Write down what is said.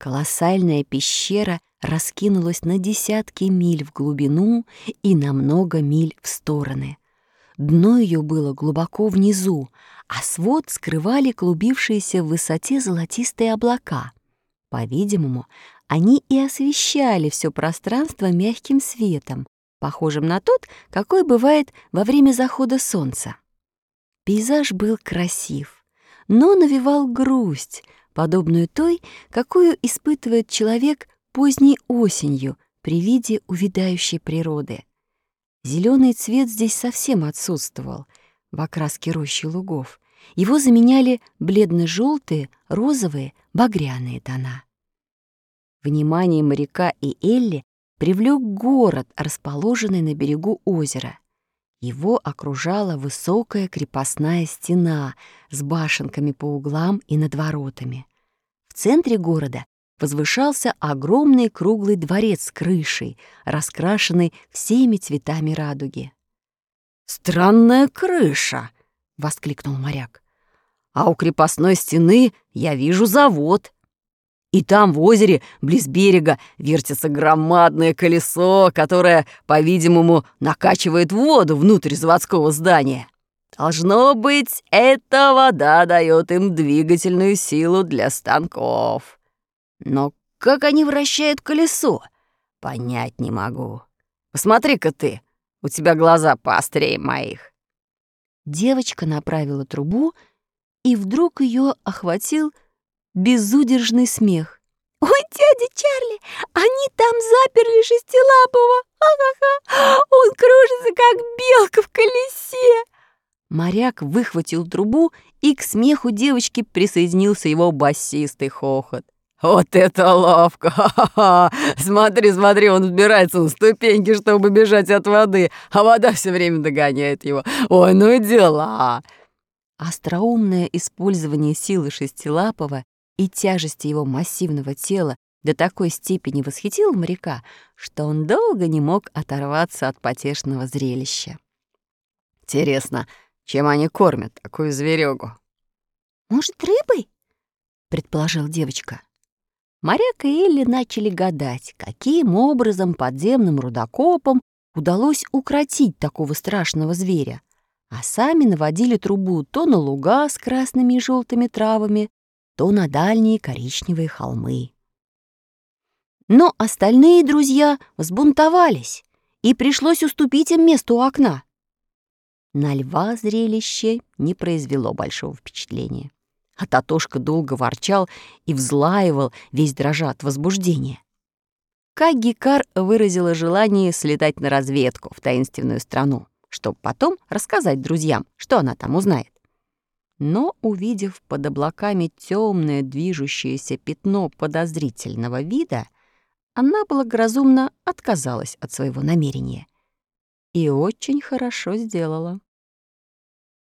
Колоссальная пещера раскинулась на десятки миль в глубину и на много миль в стороны. Дно ее было глубоко внизу, а свод скрывали клубившиеся в высоте золотистые облака. По-видимому, они и освещали все пространство мягким светом, похожим на тот, какой бывает во время захода солнца. Пейзаж был красив, но навевал грусть, подобную той, какую испытывает человек поздней осенью при виде увядающей природы. Зеленый цвет здесь совсем отсутствовал в окраске рощи лугов. Его заменяли бледно-желтые, розовые, багряные тона. Внимание моряка и Элли привлек город, расположенный на берегу озера. Его окружала высокая крепостная стена с башенками по углам и над воротами. В центре города возвышался огромный круглый дворец с крышей, раскрашенный всеми цветами радуги. «Странная крыша!» — воскликнул моряк. «А у крепостной стены я вижу завод. И там, в озере, близ берега, вертится громадное колесо, которое, по-видимому, накачивает воду внутрь заводского здания. Должно быть, эта вода дает им двигательную силу для станков. Но как они вращают колесо, понять не могу. Посмотри-ка ты, у тебя глаза поострее моих». Девочка направила трубу, и вдруг ее охватил безудержный смех. «Ой, дядя Чарли, они там заперли Шестилапого! Ха-ха-ха! Он кружится, как белка в колесе!» Моряк выхватил трубу, и к смеху девочки присоединился его басистый хохот. «Вот это ловко! Ха-ха-ха! Смотри, смотри, он взбирается на ступеньки, чтобы бежать от воды, а вода все время догоняет его. Ой, ну и дела!» Остроумное использование силы Шестилапого и тяжести его массивного тела до такой степени восхитило моряка, что он долго не мог оторваться от потешного зрелища. «Интересно, чем они кормят такую зверёгу?» «Может, рыбой?» — предположила девочка. Моряк и Элли начали гадать, каким образом подземным рудокопам удалось укротить такого страшного зверя, а сами наводили трубу то на луга с красными и желтыми травами, то на дальние коричневые холмы. Но остальные друзья взбунтовались, и пришлось уступить им место у окна. На льва зрелище не произвело большого впечатления, а Татошка долго ворчал и взлаивал, весь дрожа от возбуждения. Кагикар выразила желание слетать на разведку в таинственную страну, чтобы потом рассказать друзьям, что она там узнает. Но, увидев под облаками темное движущееся пятно подозрительного вида, она благоразумно отказалась от своего намерения. И очень хорошо сделала.